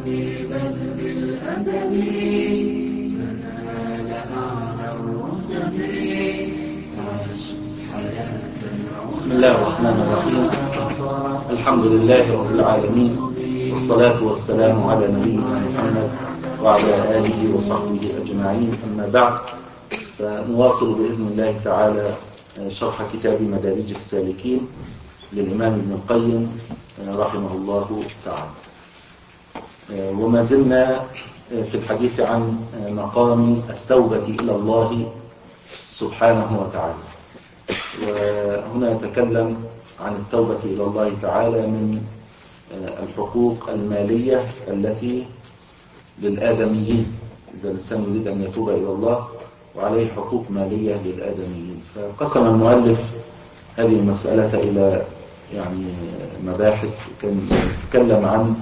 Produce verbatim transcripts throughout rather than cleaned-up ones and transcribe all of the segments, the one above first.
بالعلم بل بالأدب تنال أعلى الرتب. عش حياة بسم الله الرحمن الرحيم. الحمد لله رب العالمين، والصلاة والسلام على نبينا محمد وعلى آله وصحبه أجمعين، أما بعد، فنواصل بإذن الله تعالى شرح كتاب مدارج السالكين للإمام ابن القيم رحمه الله تعالى. وما زلنا في الحديث عن مقام التوبة إلى الله سبحانه وتعالى، وهنا يتكلم عن التوبة إلى الله تعالى من الحقوق المالية التي للآدميين إذا الإنسان يريد أن يتوب إلى الله وعليه حقوق مالية للآدميين. فقسم المؤلف هذه المسألة إلى يعني مباحث، كان يتكلم عن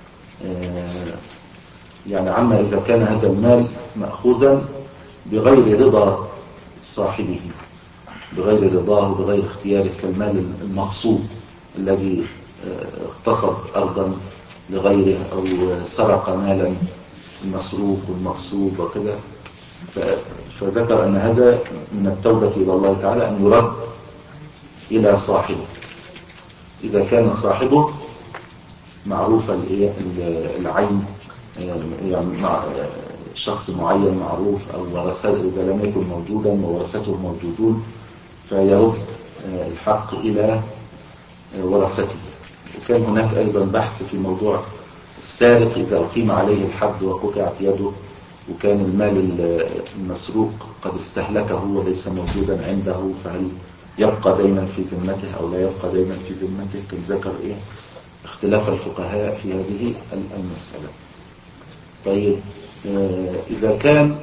يعني عما إذا كان هذا المال مأخوذا بغير رضا صاحبه، بغير رضاه وبغير اختياره، كالمال المغصوب الذي اغتصب أرضا لغيره أو سرق مالا المسروق والمغصوب وكذا. فذكر أن هذا من التوبة إلى الله تعالى أن يرد إلى صاحبه إذا كان صاحبه معروف العين، يعني شخص معين معروف، أو ورثته إذا لم يكن موجودا وورثته موجودون فيرد الحق إلى ورثته. وكان هناك أيضا بحث في موضوع السارق إذا أقيم عليه الحد وقطعت يده وكان المال المسروق قد استهلكه وليس موجودا عنده، فهل يبقى دينا في ذمته أو لا يبقى دينا في ذمته؟ كان ذكر إيه اختلاف الفقهاء في هذه المسألة. طيب، إذا كان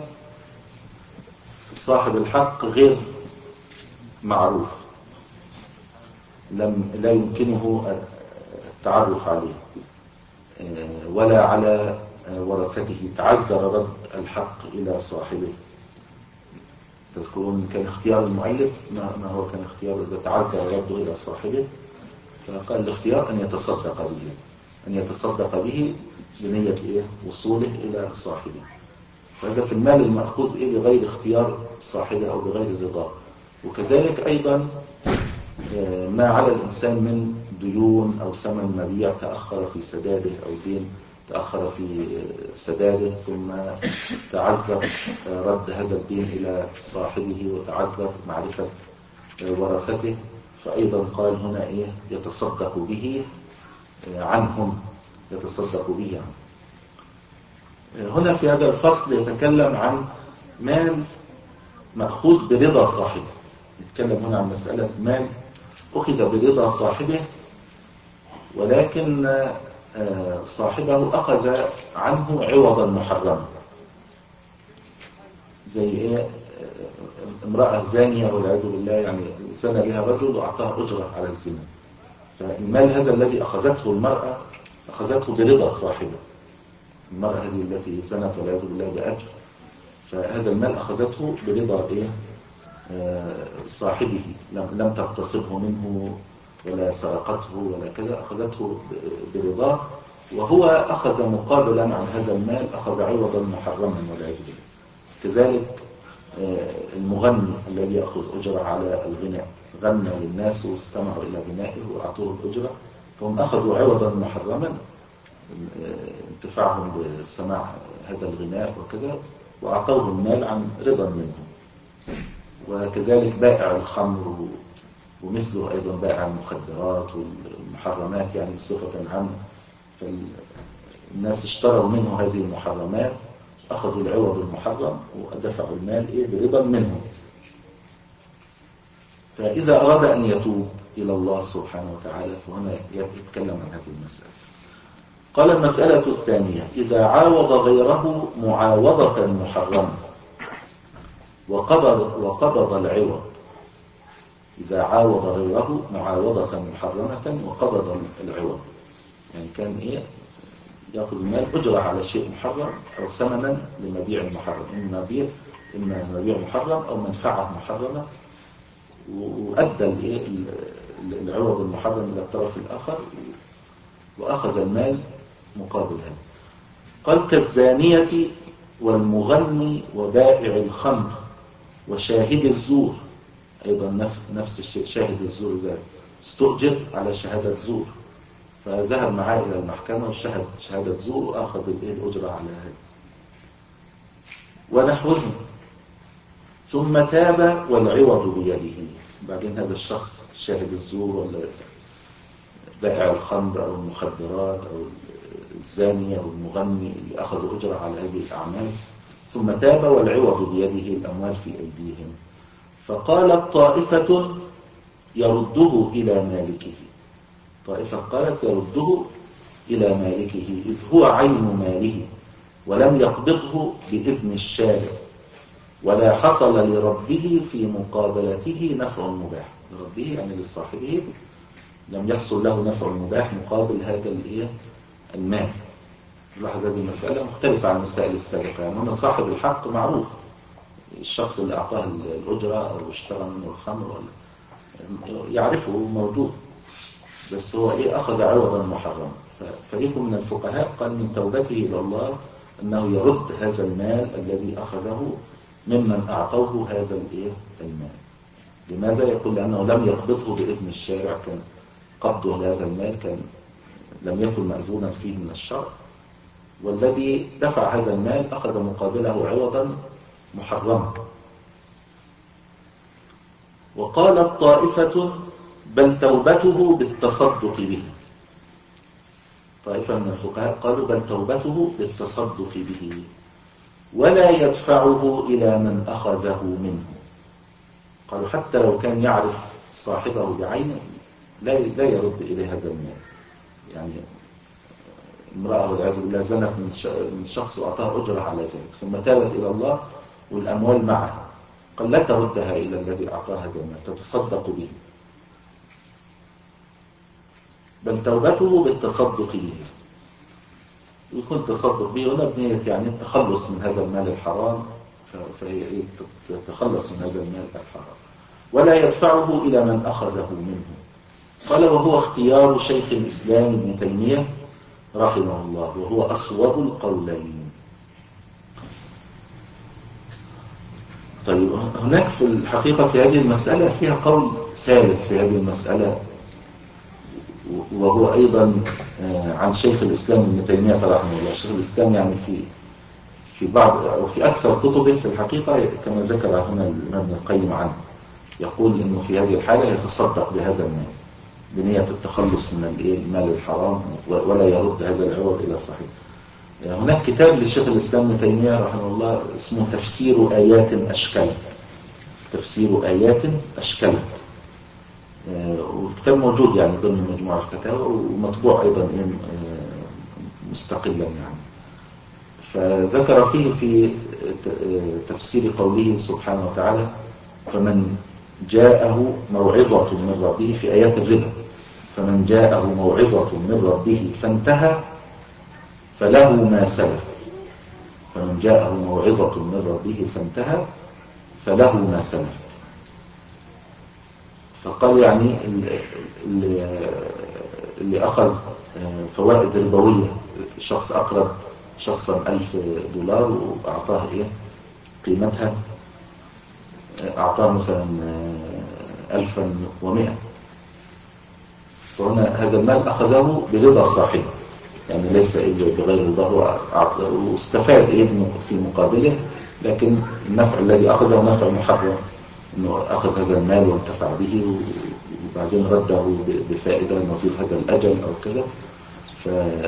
صاحب الحق غير معروف، لم لا يمكنه التعرف عليه ولا على ورثته، تعذر رد الحق إلى صاحبه. تذكرون كان اختيار المؤلف ما هو كان اختيار إذا تعذر رده إلى صاحبه؟ فقال الاختيار أن يتصدق به، أن يتصدق به بنية إيه؟ وصوله إلى صاحبه. فهذا في المال المأخوذ إيه؟ بغير اختيار صاحبه أو بغير رضاه. وكذلك أيضا ما على الإنسان من ديون أو ثمن مبيع تأخر في سداده، أو دين تأخر في سداده ثم تعذر رد هذا الدين إلى صاحبه وتعذر معرفة ورثته، فأيضا قال هنا إيه؟ يتصدق به عنهم، يتصدق به عنهم. هنا في هذا الفصل يتكلم عن مال مأخوذ برضا صاحبه. يتكلم هنا عن مسألة مال أخذ برضا صاحبه، ولكن صاحبه أخذ عنه عوضا محرما، زي إيه؟ امرأة زانية والعياذ بالله، يعني زنى بها رجل وأعطاها أجرة على الزنا، فالمال هذا الذي أخذته المرأة أخذته برضا صاحبه. المرأة هذه التي زنت والعياذ بالله بأجر، فهذا المال أخذته برضا إيه؟ آه صاحبه، لم لم تغتصبه منه ولا سرقته ولا كذا، أخذته برضاه، وهو أخذ مقابلا عن هذا المال أخذ عوضا محرما والعياذ بالله. كذلك آه المغني الذي يأخذ أجرة على الغناء، غنى للناس واستمعوا إلى غنائه وأعطوه الأجرة، فهم أخذوا عوضا محرما انتفاعهم بسماع هذا الغناء وكذا، وأعطوه المال عن رضا منهم. وكذلك بائع الخمر ومثله أيضا بائع المخدرات والمحرمات يعني بصفة عامة، فالناس اشتروا منه هذه المحرمات، أخذوا العوض المحرم ودفعوا المال إيه؟ برضا منهم. فإذا أراد أن يتوب إلى الله سبحانه وتعالى فهنا يتكلم عن هذه المسألة. قال المسألة الثانية: إذا عاوض غيره معاوضة محرمة وقبض, وقبض العوض. إذا عاوض غيره معاوضة محرمة وقبض العوض، يعني كان إيه؟ يأخذ المال أجرة على شيء محرم أو ثمنا لمبيع محرم، إما مبيع إما مبيع محرم أو منفعة محرمة، وأدى العوض المحرم إلى الطرف الآخر وأخذ المال مقابل هذا. قال كالزانية والمغني وبائع الخمر وشاهد الزور. أيضا نفس نفس الشيء، شاهد الزور ده استؤجر على شهادة زور، فذهب معاه إلى المحكمة وشهد شهادة زور وأخذ الأجرة على هذا ونحوهم. ثم تاب والعوض بيده. بعدين هذا الشخص شاهد الزور ولا بائع الخمر أو المخدرات أو الزانية أو المغني اللي أخذوا أجرة على هذه الأعمال، ثم تاب والعوض بيده، الأموال في أيديهم. فقالت طائفة يرده إلى مالكه. طائفة قالت يرده إلى مالكه إذ هو عين ماله ولم يقبضه بإذن الشارع ولا حصل لربه في مقابلته نفع مباح. لربه يعني لصاحبه لم يحصل له نفع مباح مقابل هذا المال. لاحظ هذه المسألة مختلفة عن المسائل السابقة. يعني هنا صاحب الحق معروف، الشخص اللي أعطاه الأجرة أو اشترى منه الخمر يعرفه موجود، بس هو إيه أخذ عوضا محرما. فريق من الفقهاء قال من توبته إلى الله أنه يرد هذا المال الذي أخذه ممن أعطوه هذا الإيه المال. لماذا؟ يقول لأنه لم يقبضه بإذن الشارع، كان قبضه لهذا المال كان لم يكن مأذونا فيه من الشرع، والذي دفع هذا المال أخذ مقابله عوضا محرما. وقالت طائفة بل توبته بالتصدق به. طائفة من الفقهاء قالوا بل توبته بالتصدق به ولا يدفعه إلى من أخذه منه. قالوا حتى لو كان يعرف صاحبه بعينه لا لا يرد إليه هذا المال. يعني امرأة والعياذ بالله زنت من شخص وأعطاها أجرة على ذلك ثم تابت إلى الله والأموال معه، قال لا تردها إلى الذي أعطاها هذا المال، تتصدق به. بل توبته بالتصدق به، ويكون التصدق به هنا بنية يعني التخلص من هذا المال الحرام، فهي تتخلص من هذا المال الحرام. ولا يدفعه إلى من أخذه منه. قال وهو اختيار شيخ الإسلام ابن تيمية رحمه الله، وهو أصوب القولين. طيب هناك في الحقيقة في هذه المسألة فيها قول ثالث في هذه المسألة، وهو أيضا عن شيخ الإسلام ابن تيمية رحمه الله. شيخ الإسلام يعني في في بعض أو في أكثر كتبه في الحقيقة كما ذكر هنا الإمام ابن القيم عنه، يقول إنه في هذه الحالة يتصدق بهذا المال بنية التخلص من المال الحرام ولا يرد هذا العوض إلى صاحبه. هناك كتاب لشيخ الإسلام ابن تيمية رحمه الله اسمه تفسير آيات أشكلت. تفسير آيات أشكلت، والكتاب موجود يعني ضمن مجموعة الفتاوى ومطبوع أيضا مستقلا يعني. فذكر فيه في تفسير قوله سبحانه وتعالى فمن جاءه موعظة من ربه في آيات الربا، فمن جاءه موعظة من ربه فانتهى فله ما سلف. فمن جاءه موعظة من ربه فانتهى فله ما سلف. فقال يعني اللي, اللي أخذ فوائد ربوية، شخص أقرض شخصا ألف دولار وأعطاه إيه قيمتها، أعطاه مثلا ألفا ومئة، فهنا هذا المال أخذه برضا صاحبه، يعني ليس بغير رضاه، واستفاد إيه في مقابله، لكن النفع الذي أخذه نفع محرم، أنه أخذ هذا المال وانتفع به وبعدين رده بفائدة نظير هذا الأجل أو كذا. ف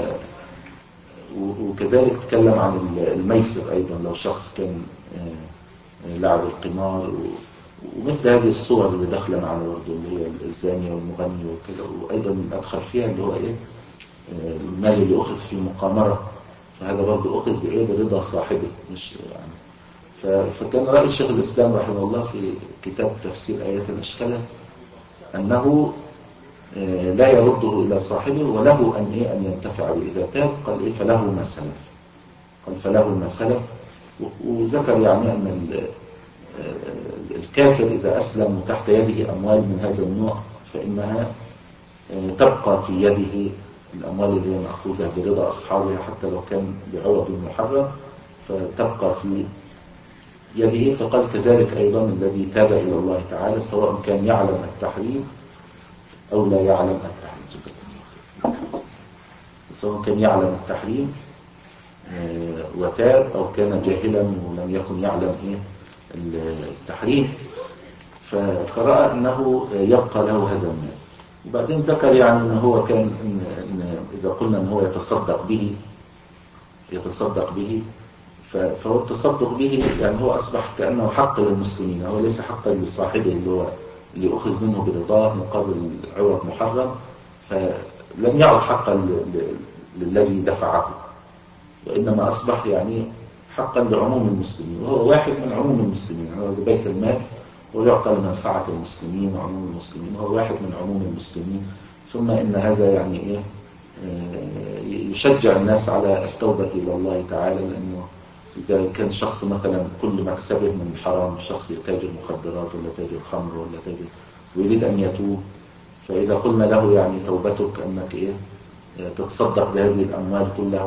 وكذلك تكلم عن الميسر أيضا، لو شخص كان لعب القمار ومثل هذه الصور اللي دخل معنا برضه اللي هي الزانية والمغني وكذا، وأيضا أدخل فيها اللي هو إيه المال اللي أخذ في مقامرة، فهذا برضه أخذ بإيه برضا صاحبه مش يعني. فكان رأي الشيخ الإسلام رحمه الله في كتاب تفسير آيات الأشكال أنه لا يرده إلى صاحبه وله أن إيه أن ينتفع به إذا تاب. قال إيه فله ما سلف، قال فله ما سلف. وذكر يعني أن الكافر إذا أسلم وتحت يده أموال من هذا النوع فإنها تبقى في يده الأموال اللي هي مأخوذة برضا أصحابها حتى لو كان بعوض محرم فتبقى في يده. فقال كذلك أيضا الذي تاب إلى الله تعالى سواء كان يعلم التحريم أو لا يعلم التحريم، سواء كان يعلم التحريم وتاب أو كان جاهلا ولم يكن يعلم إيه التحريم، فرأى أنه يبقى له هذا المال. وبعدين ذكر يعني أنه هو كان إن إن إذا قلنا أنه هو يتصدق به يتصدق به فهو التصدق به يعني هو أصبح كأنه حق للمسلمين، هو ليس حقا لصاحبه اللي هو اللي أخذ منه برضاه مقابل عوض محرم، فلم يعد حقا للذي دفعه، وإنما أصبح يعني حقا لعموم المسلمين، وهو واحد من عموم المسلمين. هو بيت المال ويعطى لمنفعة المسلمين وعموم المسلمين، هو واحد من عموم المسلمين. ثم إن هذا يعني إيه يشجع الناس على التوبة إلى الله تعالى، لأنه إذا كان شخص مثلا كل مكسبه من الحرام، شخص تاجر مخدرات ولا تاجر خمر ولا تاجر ويريد أن يتوب، فإذا قلنا له يعني توبتك أنك إيه تتصدق بهذه الأموال كلها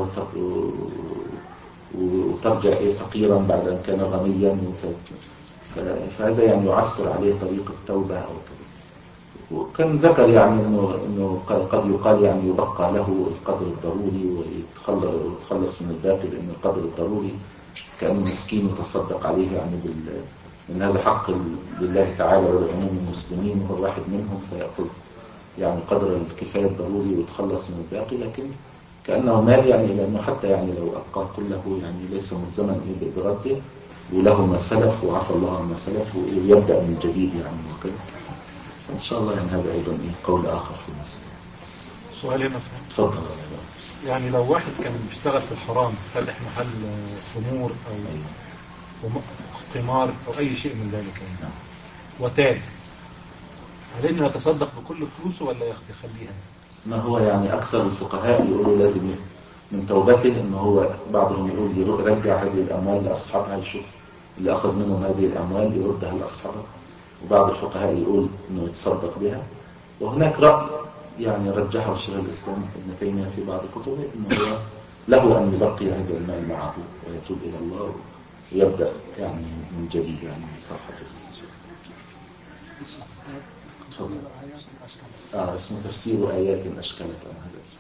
وترجع إيه فقيرا بعد أن كان غنيا، فهذا يعني يعسر عليه طريق التوبة أو كذا. وكان ذكر يعني إنه إنه قد يقال يعني يبقى له القدر الضروري ويتخلص من الباقي، لأن القدر الضروري كأن مسكين يتصدق عليه يعني بال من هذا حق لله تعالى ولعموم المسلمين، وهو واحد منهم فيأخذ يعني قدر الكفاية الضروري ويتخلص من الباقي، لكن كأنه مال يعني لأنه حتى يعني لو أبقى كله يعني ليس ملزما إيه برده، وله ما سلف وعفى الله ما سلف ويبدأ من جديد يعني وكذا. فإن شاء الله يعني هذا أيضا إيه قول آخر في المسألة. سؤال هنا تفضل. يعني لو واحد كان بيشتغل في الحرام، فاتح محل خمور أو قمار أو أي شيء من ذلك يعني وتاب، هل إنه يتصدق بكل فلوسه ولا يخليها؟ ما هو يعني أكثر الفقهاء يقولوا لازم من توبته إنه هو بعضهم يقول يرجع هذه الأموال لأصحابها، يشوف اللي أخذ منهم هذه الأموال يردها لأصحابها، وبعض الفقهاء يقول إنه يتصدق بها. وهناك رأي يعني رجحه الشيخ الإسلام ابن تيمية في بعض كتبه إنه هو له أن يبقي هذا المال معه ويتوب إلى الله ويبدأ يعني من جديد يعني بصفحة تفضل. آه اسمه تفسير آيات أشكلت، هذا اسمه.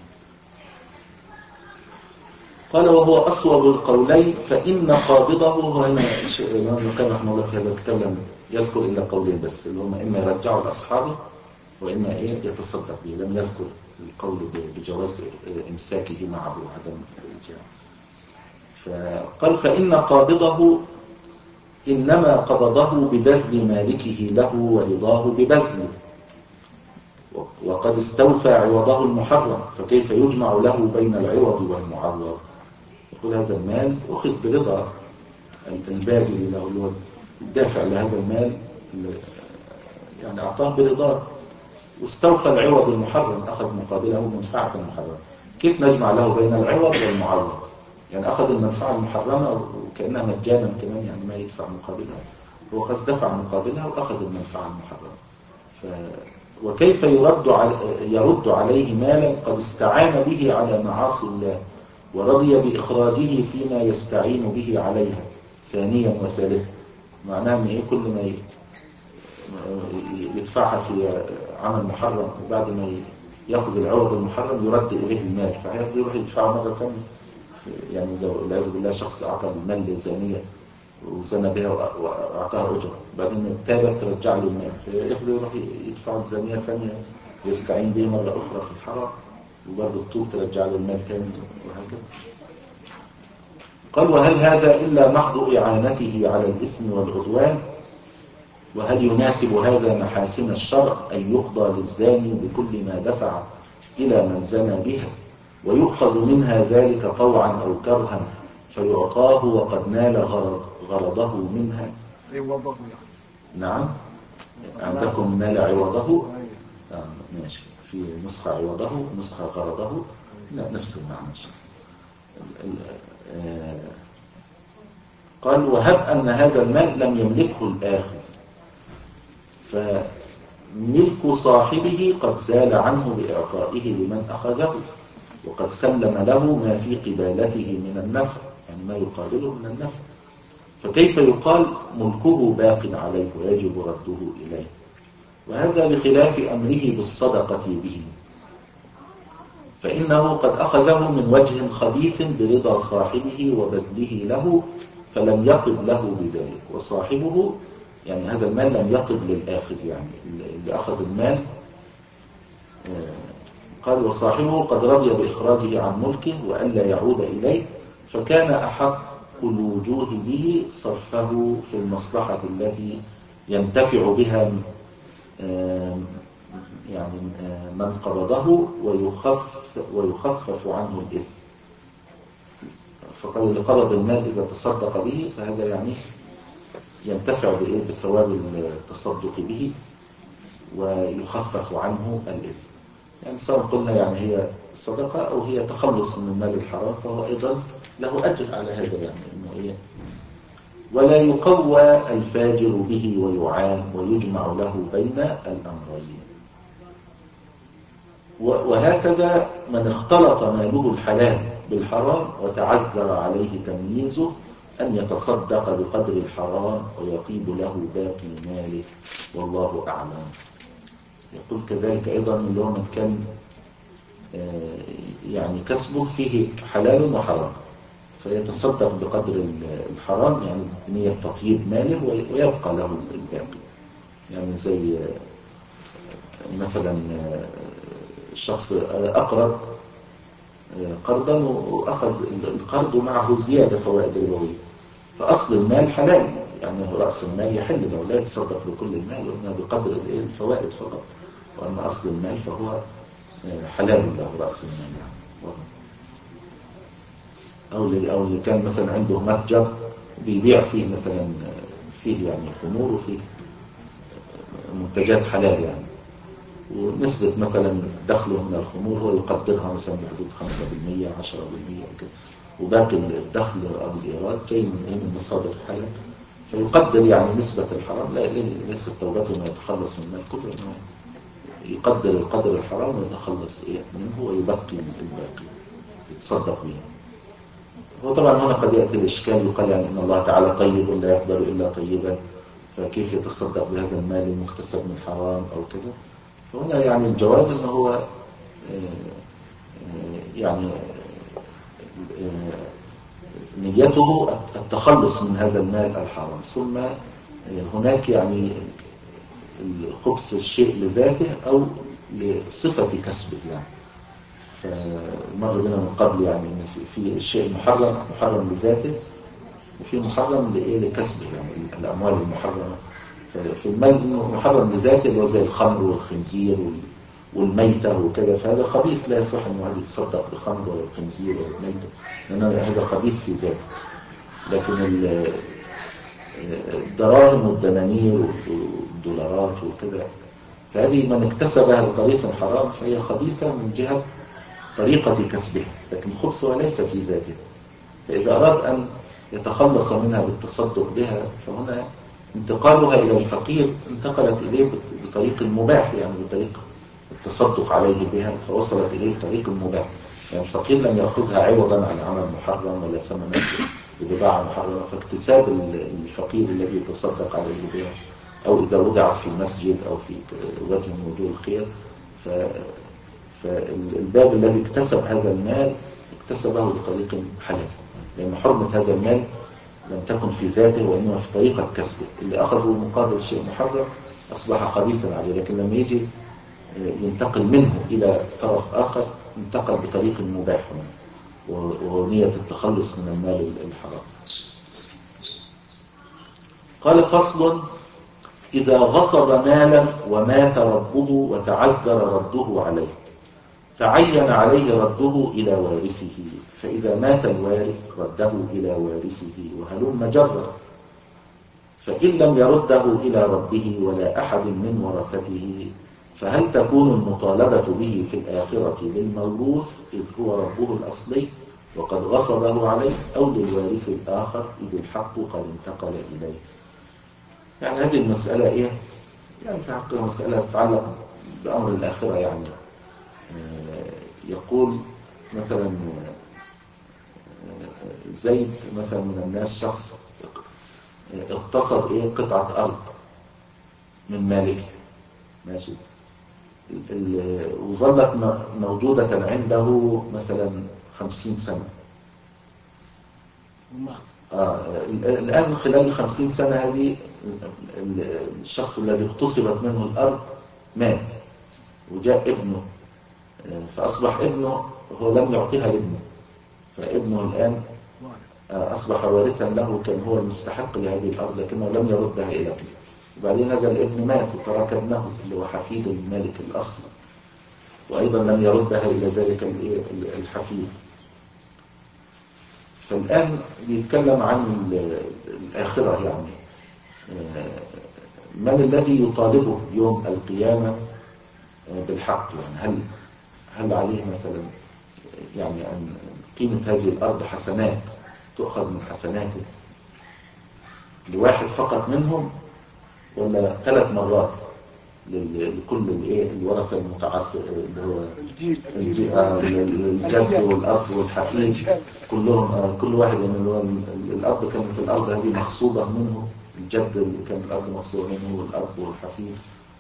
قال وهو أصوب القولين، فإن قابضه هنا الإمام القيم رحمه الله في هذا الكتاب لم يذكر إلا قولين بس، اللي هم إما يرجعوا لأصحابه وإما إيه يتصدق به، لم يذكر القول بجواز إمساكه معه وعدم الإرجاع. فقال فإن قابضه إنما قبضه ببذل مالكه له ورضاه ببذله، وقد استوفى عوضه المحرم، فكيف يجمع له بين العوض والمعوض؟ يقول هذا المال أخذ برضا الباذل له اللي هو الدافع لهذا المال، يعني أعطاه برضاه، واستوفى العوض المحرم، أخذ مقابله منفعة محرمة. كيف نجمع له بين العوض والمعوض؟ يعني أخذ المنفعة المحرمة وكأنها مجانا كمان، يعني ما يدفع مقابلها، هو قد دفع مقابلها وأخذ المنفعة المحرمة. ف... وكيف يرد, على... يرد عليه مالا قد استعان به على معاصي الله ورضي بإخراجه فيما يستعين به عليها ثانيا وثالثا؟ معناه أن إيه كل ما يدفعها في عمل محرم وبعد ما يأخذ العوض المحرم يرد إليه المال، فهيأخذ يروح يدفعه مرة ثانية. يعني إذا والعياذ بالله شخص أعطى المال لزانية وزنى بها وأعطاها أجرة، بعدين تابت ترجع له المال، فيأخذ يروح يدفع الزانية ثانية ويستعين به مرة أخرى في الحرام، وبرضه الطوب ترجع له المال كامل وهكذا. قال وهل هذا إلا محض إعانته على الإثم والعدوان؟ وهل يناسب هذا محاسن الشرع أن يقضى للزاني بكل ما دفع إلى من زنى بها ويؤخذ منها ذلك طوعا أو كرها فيعطاه وقد نال غرض غرضه منها؟ عوضه يعني. نعم عندكم نال عوضه. آه ماشي، في نسخة عوضه نسخة غرضه، لا نفس المعنى. آه قال وهب أن هذا المال لم يملكه الآخذ، فملك صاحبه قد زال عنه بإعطائه لمن أخذه، وقد سلم له ما في قبالته من النفع، يعني ما يقابله من النفع، فكيف يقال ملكه باق عليه ويجب رده إليه؟ وهذا بخلاف أمره بالصدقة به، فإنه قد أخذه من وجه خبيث برضا صاحبه وبذله له فلم يطب له بذلك، وصاحبه يعني هذا المال لم يطب للآخذ، يعني اللي أخذ المال قال وصاحبه قد رضي بإخراجه عن ملكه وألا يعود إليه، فكان أحق الوجوه به صرفه في المصلحة التي ينتفع بها يعني من قبضه ويخف ويخفف عنه الإثم. فقال اللي قبض المال إذا تصدق به فهذا يعني ينتفع بإيه؟ بثواب التصدق به ويخفف عنه الإثم. يعني سواء قلنا يعني هي الصدقة أو هي تخلص من المال الحرام فهو أيضا له أجر على هذا، يعني إنه إيه؟ ولا يقوى الفاجر به ويعان ويجمع له بين الأمرين. وهكذا من اختلط ماله الحلال بالحرام وتعذر عليه تمييزه أن يتصدق بقدر الحرام ويطيب له باقي ماله والله أعلم. يقول كذلك أيضا اللي هو من كان يعني كسبه فيه حلال وحرام فيتصدق بقدر الحرام، يعني بنية تطيب ماله ويبقى له الباقي. يعني زي مثلا الشخص أقرض قرضا وأخذ القرض معه زيادة فوائد ربوية، فأصل المال حلال، يعني رأس المال يحل له لا يتصدق بكل المال وإنما بقدر الفوائد فقط، وأما أصل المال فهو حلال له رأس المال يعني. أو اللي أو اللي كان مثلا عنده متجر بيبيع فيه مثلا فيه يعني خمور وفيه منتجات حلال يعني، ونسبة مثلا دخله من الخمور هو يقدرها مثلا بحدود خمسة بالمية عشرة بالمية كده، وباقي الدخل أو الإيراد جاي من مصادر الحلال، فيقدر يعني نسبة الحرام. لا ليست توبته انه يتخلص من المال كله، انه يقدر القدر الحرام ويتخلص منه ويبقي الباقي يتصدق به. هو طبعا هنا قد يأتي الإشكال يقال يعني إن الله تعالى طيب ولا يقبل إلا طيبا، فكيف يتصدق بهذا المال المكتسب من حرام أو كده؟ فهنا يعني الجواب إنه هو يعني نيته التخلص من هذا المال الحرام، ثم هناك يعني خبث الشيء لذاته أو لصفة كسبه. يعني فمر بنا من قبل يعني في الشيء محرم محرم لذاته وفي محرم لإيه لكسبه، يعني الأموال المحرمة. ففي المال محرم لذاته اللي هو زي الخمر والخنزير والميتة وكذا، فهذا خبيث لا يصح أن واحد يتصدق بخمر ولا الخنزير ولا الميتة لأن هذا خبيث في ذاته. لكن الدراهم والدنانير والدولارات وكذا فهذه من اكتسبها بطريق حرام فهي خبيثة من جهة طريقة كسبها، لكن خبثها ليس في ذاته. فإذا أراد أن يتخلص منها بالتصدق بها فهنا انتقالها إلى الفقير انتقلت إليه بطريق المباح، يعني بطريق التصدق عليه بها فوصلت إليه بطريق المباح. يعني الفقير لم يأخذها عوضا عن عمل محرم ولا ثمنا ببضاعة محرمة، فاكتساب الفقير الذي يتصدق عليه بها أو إذا وضعت في المسجد أو في وجه من وجوه الخير ف... فالباب الذي اكتسب هذا المال اكتسبه بطريق حلال، لأن حرمة هذا المال لم تكن في ذاته وإنما في طريقة كسبه. اللي أخذه مقابل شيء محرم أصبح خبيثا عليه، لكن لما يجي ينتقل منه إلى طرف آخر انتقل بطريق مباح وهو نية التخلص من المال الحرام. قال فصل: إذا غصب مالا ومات ربه وتعذر رده عليه فعين عليه رده إلى وارثه، فإذا مات الوارث رده إلى وارثه وهلم جرا، فإن لم يرده إلى ربه ولا أحد من ورثته فهل تكون المطالبة به في الآخرة للموروث إذ هو ربه الأصلي وقد غصبه عليه، أو للوارث الآخر إذ الحق قد انتقل إليه؟ يعني هذه المسألة إيه؟ يعني في حقها مسألة تتعلق بأمر الآخرة. يعني يقول مثلا زيد مثلا من الناس شخص اغتصب ايه قطعة ارض من مالكه، ماشي، وظلت موجودة عنده مثلا خمسين سنة. آه الآن خلال الخمسين سنة هذه الشخص الذي اغتصبت منه الأرض مات، وجاء ابنه، فأصبح ابنه هو لم يعطيها لابنه، فابنه الآن أصبح وارثا له، كان هو المستحق لهذه الأرض لكنه لم يردها إلى ابنه. وبعدين هذا الابن مات وترك ابنه اللي هو حفيد المالك الأصلي، وأيضا لم يردها إلى ذلك الحفيد. فالآن يتكلم عن الآخرة، يعني من الذي يطالبه يوم القيامة بالحق؟ يعني هل هل عليه مثلا يعني أن قيمة هذه الأرض حسنات تؤخذ من حسناته لواحد فقط منهم، ولا ثلاث مرات لكل الايه الورثه المتعاصر اللي هو الجيل الجد والاب والحفيد كلهم، آه كل واحد يعني اللي هو الاب كانت الارض هذه مغصوبه منه، الجد اللي كان الارض مغصوبه منه، والاب والحفيد،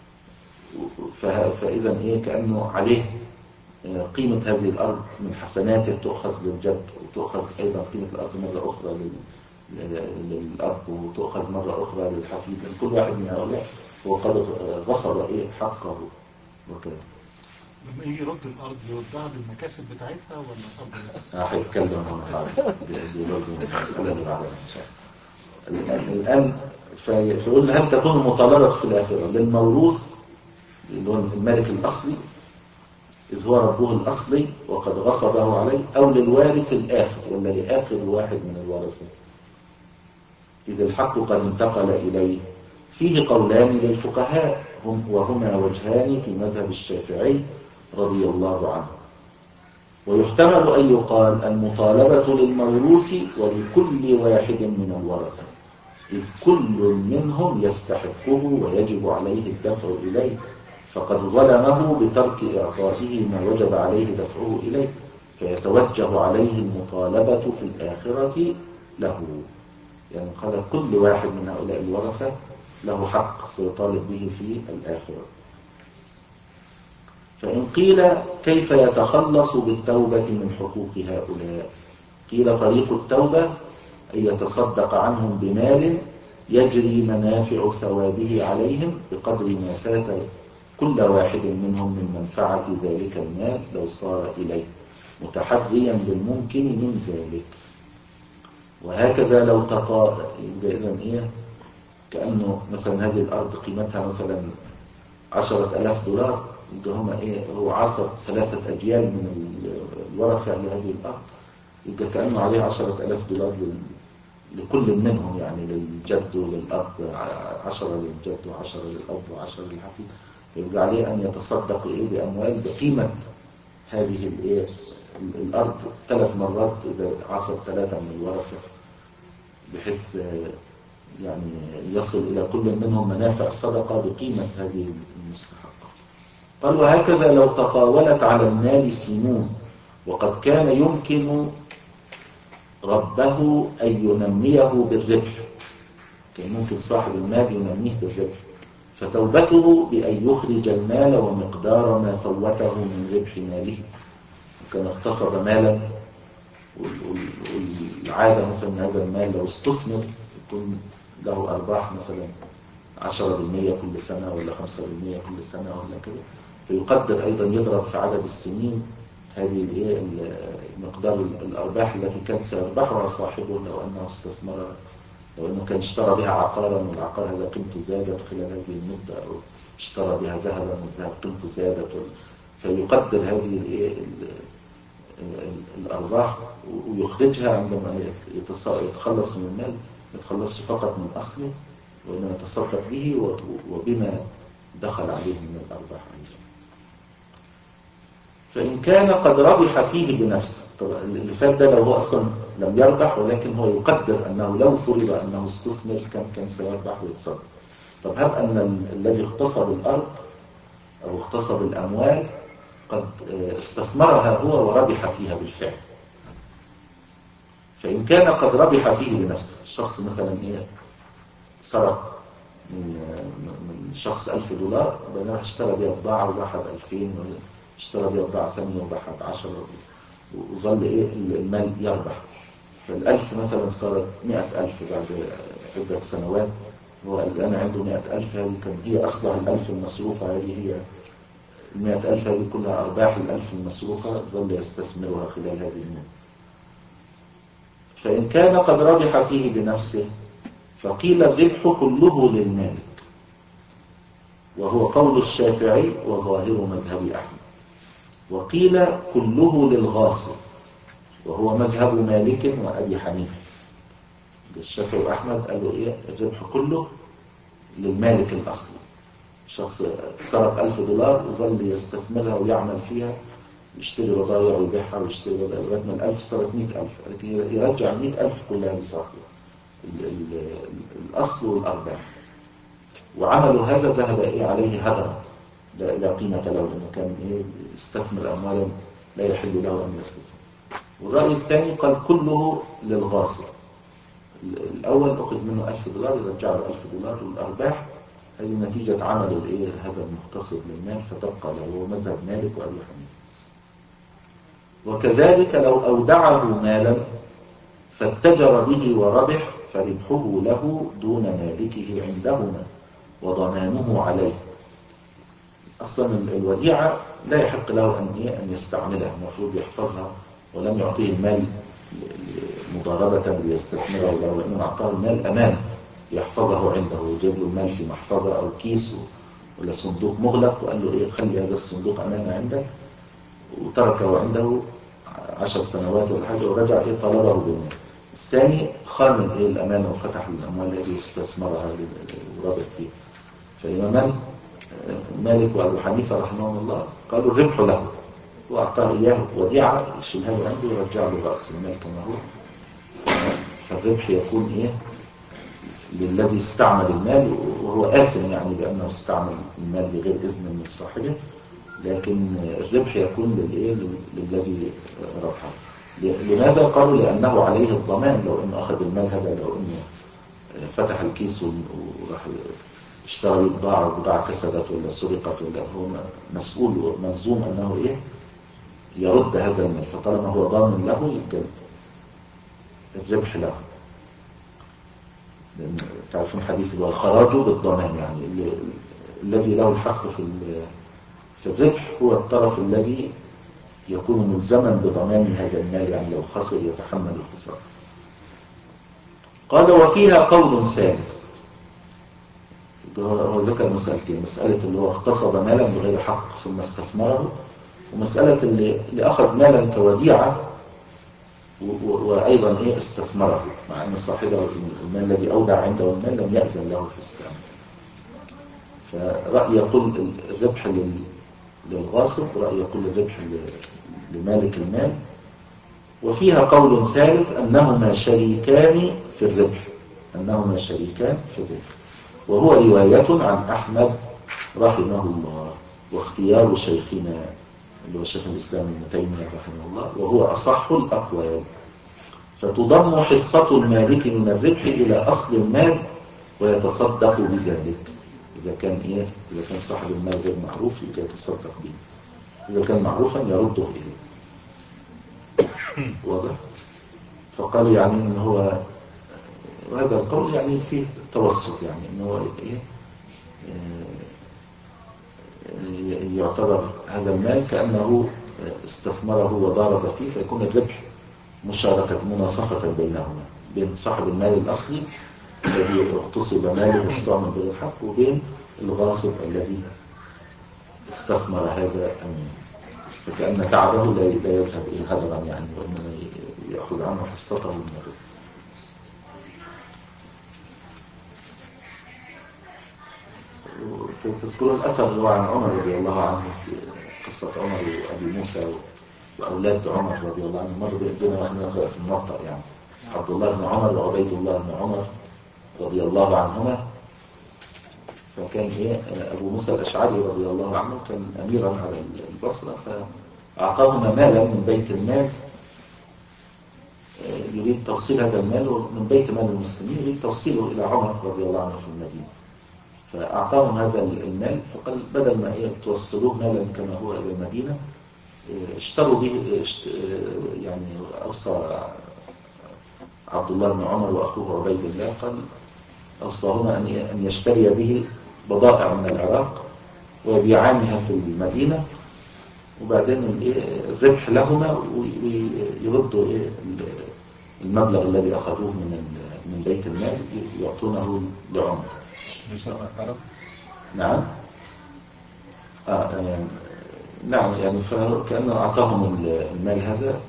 فاذا ايه كانه عليه قيمه هذه الارض من حسناته تؤخذ للجد، وتؤخذ ايضا قيمه الارض مره اخرى للاب، وتؤخذ مره اخرى للحفيد. كل واحد من هؤلاء هو قد غصب ايه حقه وكذا. لما يجي يرد الارض يردها بالمكاسب بتاعتها ولا الارض؟ اه هيتكلم عن هذا دي برضه المساله اللي بعدها ان شاء الله. الان فيقول هل تكون مطالبه في الاخره للموروث اللي هو الملك الاصلي اذ هو ربه الاصلي وقد غصبه عليه، او للوارث الاخر ولا لاخر واحد من الورثه اذا الحق قد انتقل اليه؟ فيه قولان للفقهاء هم وهما وجهان في مذهب الشافعي رضي الله عنه. ويحتمل أن يقال المطالبة للموروث ولكل واحد من الورثة، إذ كل منهم يستحقه ويجب عليه الدفع إليه، فقد ظلمه بترك إعطائه ما وجب عليه دفعه إليه، فيتوجه عليه المطالبة في الآخرة له. يعني قال كل واحد من هؤلاء الورثة له حق سيطالب به في الآخرة. فإن قيل كيف يتخلص بالتوبة من حقوق هؤلاء؟ قيل طريق التوبة أن يتصدق عنهم بمال يجري منافع ثوابه عليهم بقدر ما فات كل واحد منهم من منفعة ذلك المال لو صار إليه، متحريا بالممكن من ذلك. وهكذا لو تطا إذن إيه كأنه مثلا هذه الأرض قيمتها مثلا عشرة ألاف دولار، يبقى هم إيه هو عصر ثلاثة أجيال من الورثة لهذه الأرض، يبقى كأنه عليه عشرة ألاف دولار لكل منهم، يعني للجد وللأب عشرة للجد وعشرة للأب وعشرة للحفيد، يبقى عليه أن يتصدق إيه بأموال بقيمة هذه الإيه الأرض ثلاث مرات إذا عصر ثلاثة من الورثة، بحيث يعني يصل إلى كل منهم منافع صدقة بقيمة هذه المستحقة. قال وهكذا لو تطاولت على المال سنون وقد كان يمكن ربه أن ينميه بالربح، كان ممكن صاحب المال ينميه بالربح، فتوبته بأن يخرج المال ومقدار ما فوته من ربح ماله. وكان اغتصب مالا، والعادة مثلا هذا المال لو استثمر يكون له أرباح مثلا عشرة بالمئة كل سنة ولا خمسة بالمئة كل سنة ولا كده، فيقدر أيضا يضرب في عدد السنين هذه مقدار الأرباح التي كان سيربحها صاحبه لو أنه استثمر، لو أنه كان اشترى بها عقارا والعقار هذا قيمته زادت خلال هذه المدة، أو اشترى بها ذهبا والذهب قيمته زادت، فيقدر هذه الأرباح ويخرجها عندما يتخلص من المال، ما يتخلصش فقط من أصله وإنما يتصدق به وبما دخل عليه من الأرباح. فإن كان قد ربح فيه بنفسه، طبعا اللي فات ده لو هو أصلا لم يربح ولكن هو يقدر أنه لو فرض أنه استثمر كان كان سيربح ويتصدق. طب هب أن الذي اغتصب الأرض أو اغتصب الأموال قد استثمرها هو وربح فيها بالفعل. فإن كان قد ربح فيه لنفسه، الشخص مثلا إيه سرق من من شخص ألف دولار، بينما اشترى بها بضاعة وباعها بألفين، اشترى بها بضاعة ثانية وباعها بعشرة، وظل إيه المال يربح. فالألف مثلا صارت مئة ألف بعد عدة سنوات، هو الآن عنده مئة ألف، هذه كان هي أصلها الألف المصروفة، هذه هي المئة ألف، هذه كلها أرباح الألف المصروفة، ظل يستثمرها خلال هذه المدة. فإن كان قد ربح فيه بنفسه فقيل الربح كله للمالك، وهو قول الشافعي وظاهر مذهب أحمد. وقيل كله للغاصب، وهو مذهب مالك وأبي حنيفة. الشافعي وأحمد قالوا إيه الربح كله للمالك الأصلي. شخص سرق ألف دولار وظل يستثمرها ويعمل فيها، يشتري بضائع ويبيعها ويشتري بضائع لغاية ما الألف صارت مئة ألف، يرجع مئة ألف كلها لصاحبه الأصل والأرباح. وعملوا هذا ذهب إيه عليه هدر، لا قيمة له، لأنه كان إيه يستثمر أموالا لا يحل له أن يستثمر. والرأي الثاني قال كله للغاصب. الأول أخذ منه ألف دولار يرجع له ألف دولار، والأرباح هذه نتيجة عمل الإيه هذا المغتصب للمال فتبقى له، هو مذهب مالك وأبي حنيفة. وكذلك لو أودعه مالا فاتجر به وربح فربحه له دون مالكه عندهما وضمانه عليه. أصلا الوديعة لا يحق له أن أن يستعملها، المفروض يحفظها، ولم يعطيه المال مضاربة ليستثمره له، وإنما أعطاه المال أمانة يحفظه عنده، وجاب له المال في محفظة أو كيس ولا صندوق مغلق، وقال له إيه خلي هذا الصندوق أمانة عندك، وتركه عنده عشر سنوات ولا حاجة، ورجع إيه طلبه بالمال. الثاني خان إيه الأمانة وفتح الأموال التي استثمرها وربح فيها. فالإمام مالك وأبو حنيفة رحمه الله قالوا الربح له، وأعطاه إياه وديعة يشيلها له عنده ويرجع له رأس المال كما هو. فالربح يكون إيه للذي استعمل المال، وهو آثم يعني بأنه استعمل المال بغير إذن من صاحبه، لكن الربح يكون للإيه للذي ربحه. لماذا؟ قالوا لأنه عليه الضمان، لو أنه أخذ المال هذا، لو أنه فتح الكيس وراح اشترى بضاعة وبضاعة كسدت ولا سرقت، ولا هو مسؤول وملزوم أنه إيه يرد هذا المال. فطالما هو ضامن له يبقى الربح له. تعرفون حديث اللي هو الخراج بالضمان، يعني اللي الذي له الحق في في الربح هو الطرف الذي يكون ملزما بضمان هذا المال، يعني لو خسر يتحمل الخسارة. قال وفيها قول ثالث، هو ذكر مسألتين، مسألة اللي هو اغتصب مالا بغير حق ثم استثمره، ومسألة اللي, اللي أخذ مالا كوديعة وأيضا إيه استثمره، مع أن صاحبه المال الذي أودع عنده المال لم يأذن له في الاستعمال. فرأي يقول الربح للغاصب، ورأي يقول الربح لمالك المال. وفيها قول ثالث أنهما شريكان في الربح، أنهما شريكان في الربح، وهو رواية عن أحمد رحمه الله، واختيار شيخنا اللي هو شيخ الإسلام ابن تيمية رحمه الله، وهو أصح الأقوال. فتضم حصة المالك من الربح إلى أصل المال ويتصدق بذلك، إذا كان إيه إذا كان صاحب المال غير معروف يبقى يتصدق به، إذا كان معروفا يرده إليه. واضح؟ فقالوا يعني إن هو، وهذا القول يعني فيه توسط، يعني إن هو إيه يعتبر هذا المال كأنه استثمره وضارب فيه، فيكون الربح مشاركة مناصفة بينهما، بين صاحب المال الأصلي الذي اغتصب ماله واستعمل بغير حق، وبين الغاصب الذي استثمر هذا المال، فكأن تعبه لا يذهب إلى هدرا يعني، وإنما يأخذ عنه حصته من الربح. تذكرون الأثر اللي هو عن عمر رضي الله عنه في قصة عمر وأبي موسى وأولاد عمر رضي الله عنه، مر بيننا ونحن نقرأ في الموطأ، يعني عبد الله بن عمر وعبيد الله بن عمر رضي الله عنهما. فكان إيه أبو موسى الأشعري رضي الله عنه كان أميرا على البصرة، فأعطاهما مالا من بيت المال، يريد توصيل هذا المال من بيت مال المسلمين، يريد توصيله إلى عمر رضي الله عنه في المدينة. فأعطاهم هذا المال، فقال بدل ما إيه توصلوه مالا كما هو إلى المدينة، اشتروا به اشت... يعني أوصى عبد الله بن عمر وأخوه عبيد الله، قال أوصاهما أن يشتري به بضائع من العراق ويبيعانها في المدينة، وبعدين الربح لهما ويردوا المبلغ الذي أخذوه من من بيت المال يعطونه لعمر. نعم آه آه نعم يعني فكأنه أعطاهم المال هذا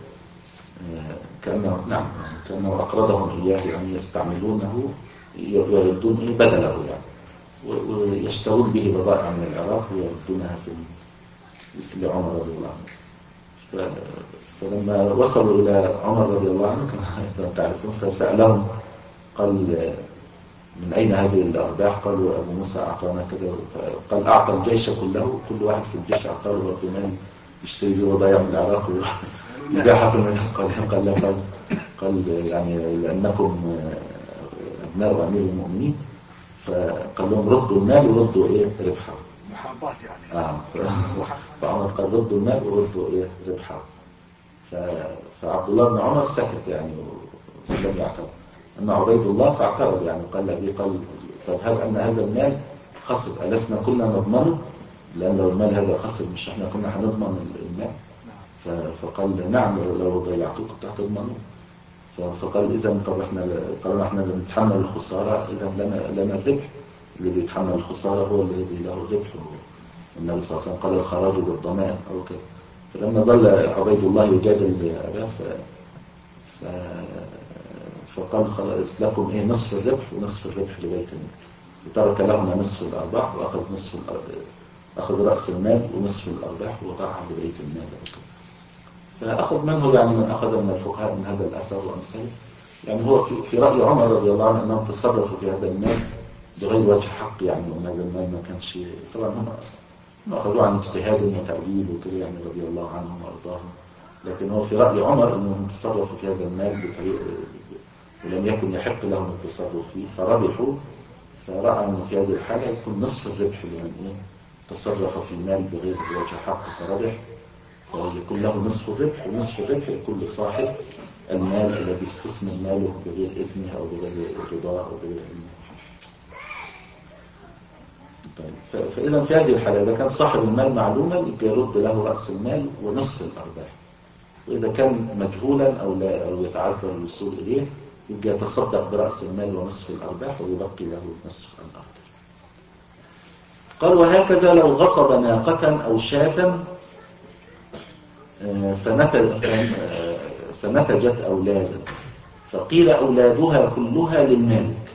كأنه نعم كأنه أقرضهم إياه يعني يستعملونه يردون إيه بدله يعني، ويشترون به بضائع من العراق ويردونها في لعمر رضي الله عنه. فلما وصلوا إلى عمر رضي الله عنه كما تعرفون فسألهم قال من أين هذه الأرباح؟ قالوا أبو موسى أعطانا كذا. قال أعطى الجيش كله، كل واحد في الجيش أعطاه برضه مال يشتري به بضائع من العراق ويبيعها في المدينة. قال قال قال قال يعني لأنكم أبناء أمير المؤمنين، فقال لهم ردوا المال وردوا إيه ربحه. محابات يعني. آه فعمر قال ردوا المال وردوا إيه ربحه. فعبد الله بن عمر سكت يعني ولم يعترض. أما عبيد الله فاعترض يعني قال لأبي قال طب هل أن هذا المال خسر ألسنا كنا نضمنه؟ لأن لو المال هذا خسر مش إحنا كنا هنضمن المال؟ فقال نعم لو ضيعتوه كنت هتضمنوه. فقال إذا طب إحنا طالما إحنا اللي بنتحمل الخسارة إذا لنا لنا الربح، اللي بيتحمل الخسارة هو الذي له الربح. النبي صلى الله عليه وسلم قال الخراج بالضمان أو كده. فلما ظل عبيد الله يجادل أباه ف... ف... فقال خلاص لكم إيه نصف الربح ونصف الربح لبيت المال، وترك لهما نصف الأرباح وأخذ نصف الأرباح. أخذ رأس المال ونصف الأرباح وطرحها لبيت المال وكده. فأخذ منه يعني من أخذ من الفقهاء من هذا الأثر وأمثاله، يعني هو في, في رأي عمر رضي الله عنه أنهم تصرفوا في هذا المال بغير وجه حق، يعني وأن هذا المال ما كانش طبعا هم أخذوه عن اجتهاد وتأويل وكده يعني رضي الله عنهم وأرضاهم، لكن هو في رأي عمر أنهم تصرفوا في هذا المال بطريقة ولم يكن يحق لهم التصرف فيه فربحوا. فرأى أن في هذه الحالة يكون نصف الربح لمن إيه تصرف في المال بغير وجه حق فربح، فيكون له نصف الربح، ونصف الربح يكون لصاحب المال الذي استثمر ماله بغير إذنه أو بغير رضاه أو بغير علمه. طيب فإذا في هذه الحالة إذا كان صاحب المال معلوما يبقى يرد له رأس المال ونصف الأرباح، وإذا كان مجهولا أو لا أو يتعذر الوصول إليه يبقى يتصدق برأس المال ونصف الأرباح ويبقي له نصف الأرباح. قال وهكذا لو غصب ناقة أو شاة فنتجت أولادا فقيل أولادها كلها للمالك.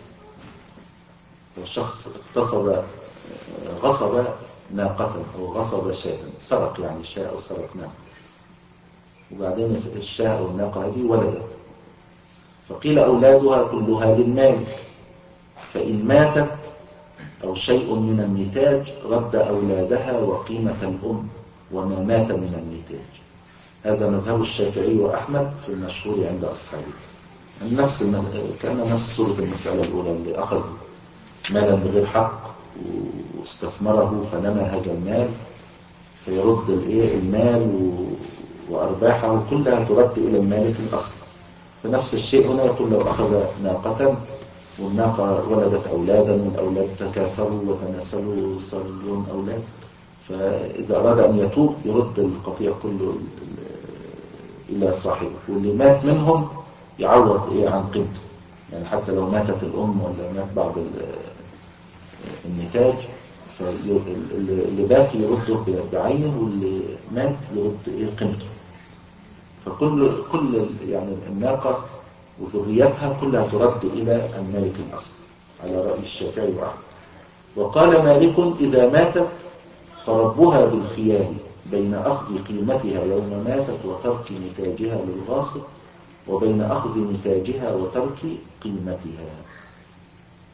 الشخص اغتصب غصب ناقة أو غصب شاة، سرق يعني شاة أو سرق ناقة، وبعدين الشاة أو الناقة هذه ولدت، فقيل أولادها كلها للمالك، فإن ماتت أو شيء من النتاج رد أولادها وقيمة الأم وما مات من النتاج. هذا مذهب الشافعي وأحمد في المشهور عند أصحابه. نفس المز... كان نفس صورة المسألة الأولى اللي أخذ مالا بغير حق واستثمره فنمى هذا المال فيرد الإيه المال و... وأرباحه كلها ترد إلى المالك الأصل. فنفس الشيء هنا يقول لو أخذ ناقة والناقة ولدت أولادا والأولاد تكاثروا وتناسلوا صار لهم أولاد، فإذا أراد أن يتوب يرد القطيع كله إلى صاحبه، واللي مات منهم يعوض إيه عن قيمته، يعني حتى لو ماتت الأم ولا مات بعض النتاج فاللي باقي يرده بعينه واللي مات يرد إيه قيمته. فكل كل يعني الناقة وذريتها كلها ترد إلى المالك الأصل على رأي الشافعي وأحمد. وقال مالك إذا ماتت فربها بالخيار بين أخذ قيمتها يوم ماتت وترك نتاجها للغاصب وبين أخذ نتاجها وترك قيمتها.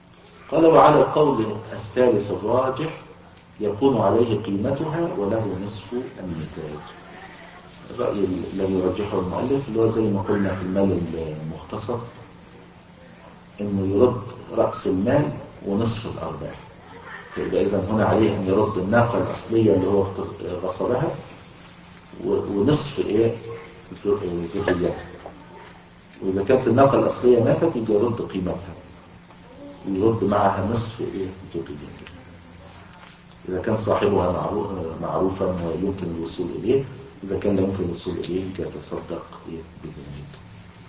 قال وعلى القول الثالث الراجح يكون عليه قيمتها وله نصف النتاج. الرأي الذي يرجحه المؤلف اللي هو زي ما قلنا في المال المختصر، انه يرد رأس المال ونصف الأرباح. فيبقى إذا هنا عليه أن يرد الناقة الأصلية اللي هو غصبها ونصف إيه ذريتها. وإذا كانت الناقة الأصلية ماتت يبقى يرد قيمتها ويرد معها نصف إيه ذريتها. إذا كان صاحبها معروفا ويمكن الوصول إليه، إذا كان لا يمكن الوصول إليه يمكن يتصدق إيه بذلك.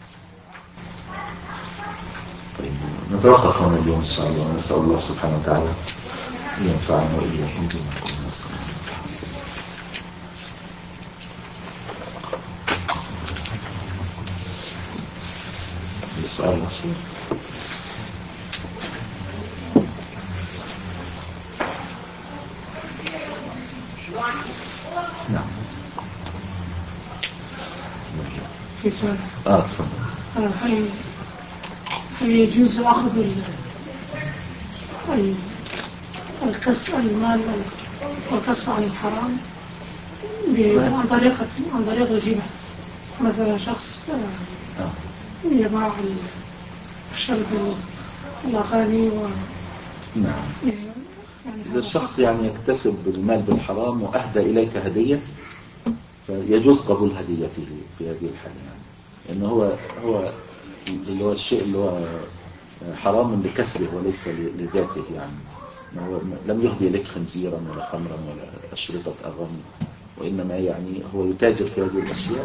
طيب نتوقف هنا اليوم إن شاء الله. نسأل الله سبحانه وتعالى ينفعنا وإياكم بما كنا نسأل. السؤال شيء نعم في سؤال. اه تفضل. هل هل يجوز أخذ ال الكسب المال والكسب عن الحرام عن طريقة عن طريق الهبة؟ مثلا شخص يباع شرب الأغاني و نعم. إذا الشخص يعني يكتسب المال بالحرام وأهدى إليك هدية فيجوز قبول هديته في هذه الحالة، يعني إنه هو هو اللي هو الشيء اللي هو حرام لكسبه وليس لذاته، يعني هو لم يهدي لك خنزيرا ولا خمرا ولا أشرطة أغاني، وإنما يعني هو يتاجر في هذه الأشياء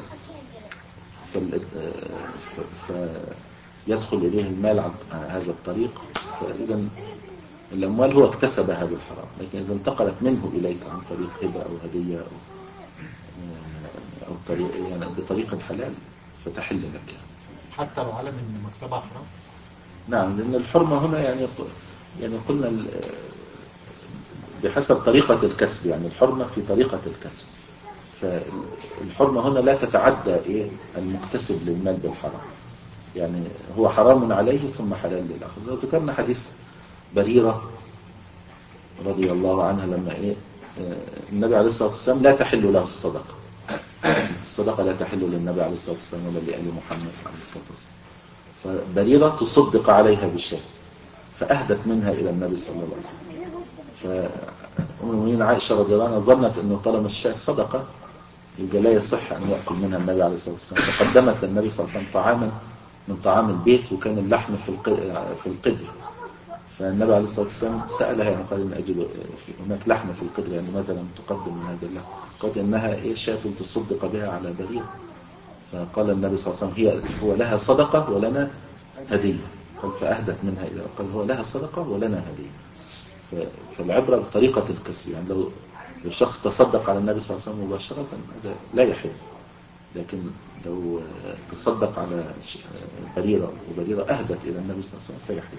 فيدخل إليه المال عن هذا الطريق. فإذا الأموال هو اكتسبها بالحرام، لكن إذا انتقلت منه إليك عن طريق هبة أو هدية أو, أو طريق يعني بطريق حلال فتحل لك. حتى لو علم ان مكسبها حرام؟ نعم، لأن الحرمة هنا يعني يعني قلنا بحسب طريقة الكسب، يعني الحرمة في طريقة الكسب، فالحرمة هنا لا تتعدى إيه المكتسب للمال بالحرام، يعني هو حرام عليه ثم حلال للآخر. لو ذكرنا حديث بريرة رضي الله عنها لما إيه النبي عليه الصلاة والسلام لا تحل له الصدقة، الصدقة لا تحل للنبي عليه الصلاة والسلام ولا لآل محمد عليه الصلاة والسلام، فبريرة تصدق عليها بالشيء فأهدت منها إلى النبي صلى الله عليه وسلم. فأم المؤمنين عائشة رضي الله عنها ظنت أنه طالما الشاة صدقة يبقى لا يصح أن يأكل منها النبي عليه الصلاة والسلام، فقدمت للنبي صلى الله عليه وسلم طعاما من طعام البيت وكان اللحم في في القدر. فالنبي عليه الصلاة والسلام سألها يعني قال إن أجد هناك لحم في القدر، يعني مثلا تقدم من هذا اللحم، قال إنها إيه شاة تصدق بها على بريرة. فقال النبي صلى الله عليه وسلم هي هو لها صدقة ولنا هدية، قال فأهدت منها إلى قال هو لها صدقة ولنا هدية. فالعبرة بطريقة الكسب، يعني لو الشخص تصدق على النبي صلى الله عليه وسلم مباشرة هذا لا يحل، لكن لو تصدق على بريرة وبريرة أهدت إلى النبي صلى الله عليه وسلم فيحل.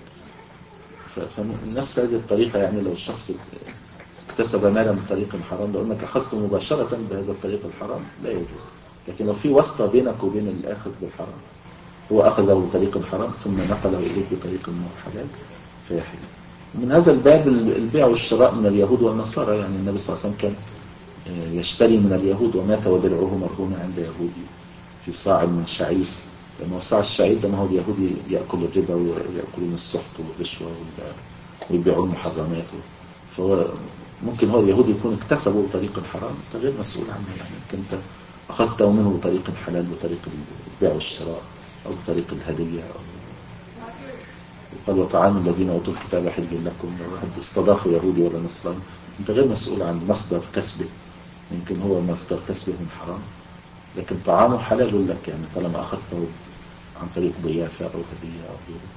فنفس هذه الطريقة، يعني لو الشخص اكتسب مالا بطريق حرام لو أنك أخذته مباشرة بهذا الطريق الحرام لا يجوز، لكن لو في واسطة بينك وبين الآخذ بالحرام هو أخذه بطريق حرام ثم نقله إليك بطريق حلال فيحل. من هذا الباب البيع والشراء من اليهود والنصارى، يعني النبي صلى الله عليه وسلم كان يشتري من اليهود ومات ودرعه مرهون عند يهودي في صاع من شعير، لما صاع الشعير ده ما هو اليهودي يأكل الربا ويأكلون السحت والرشوة ويبيعون المحرمات، فهو ممكن هو اليهودي يكون اكتسبه بطريق حرام انت غير مسؤول عنه، يعني انت أخذته منه بطريق حلال بطريق البيع والشراء أو بطريق الهدية أو قال وطعام الذين أوتوا الكتاب حل لكم، لو واحد استضاف يهودي ولا نصراني انت غير مسؤول عن مصدر كسبه، يمكن هو مصدر كسبه من حرام لكن طعامه حلال لك، يعني طالما أخذته عن طريق ضيافة أو هدية أو غيره.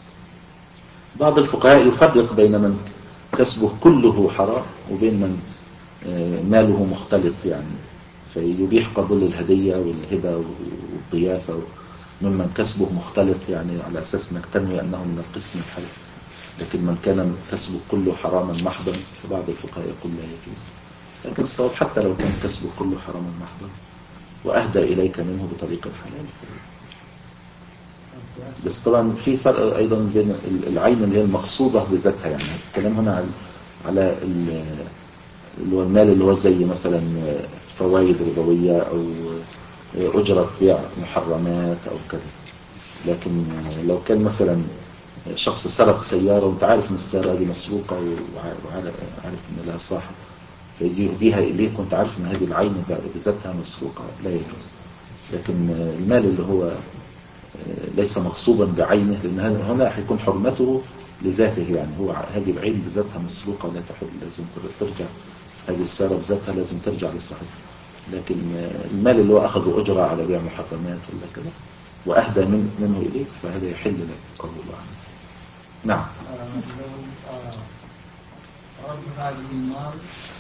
بعض الفقهاء يفرق بين من كسبه كله حرام وبين من ماله مختلط، يعني فيبيح قبول الهدية والهبة والضيافة ممن كسبه مختلط، يعني على أساس انك تنوي أنه من القسم الحلال، لكن من كان كسبه كله حراما محضا فبعض الفقهاء يقول لا يجوز، لكن الصواب حتى لو كان كسبه كله حراما محضا وأهدى إليك منه بطريق الحلال. بس طبعا في فرق أيضا بين العين اللي هي المقصودة بذاتها، يعني الكلام هنا على على اللي هو المال اللي هو زي مثلا فوائد ربوية أو أجرة بيع محرمات أو كذا. لكن لو كان مثلا شخص سرق سيارة وانت عارف ان السيارة دي مسروقة وعارف ان لها صاحب، فيجي يهديها إليك وانت عارف ان هذه العين بذاتها مسروقة، لا يجوز. لكن المال اللي هو ليس مغصوبا بعينه، لأن هنا حيكون حرمته لذاته، يعني هو هذه العين بذاتها مسروقة لا تحل، لازم ترجع هذه السيارة بذاتها لازم ترجع للصاحب. لكن المال اللي هو أخذه أجرة على بيع محرمات ولا كذا وأهدى من منه إليك، فهذا يحل لك قول الله عنه. نعم. لو رب هذه المال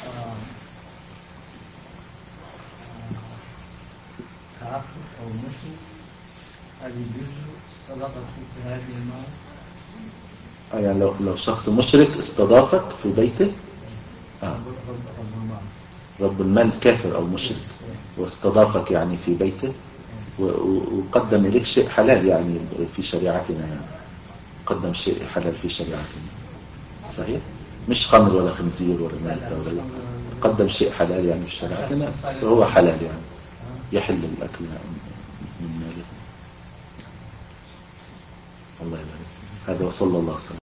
كافر أو مسلم، هل يجوز استضافته في هذه المال؟ يعني لو لو شخص مشرك استضافك في بيته، آه. رب المال كافر أو مشرك واستضافك يعني في بيته وقدم إليك شيء حلال يعني في شريعتنا، يعني قدم شيء حلال في شريعتنا، صحيح؟ مش خمر ولا خنزير ولا ميتة ولا، قدم شيء حلال يعني في شريعتنا فهو حلال، يعني يحل الأكل من ماله. الله يبارك. هذا وصلى الله وسلم.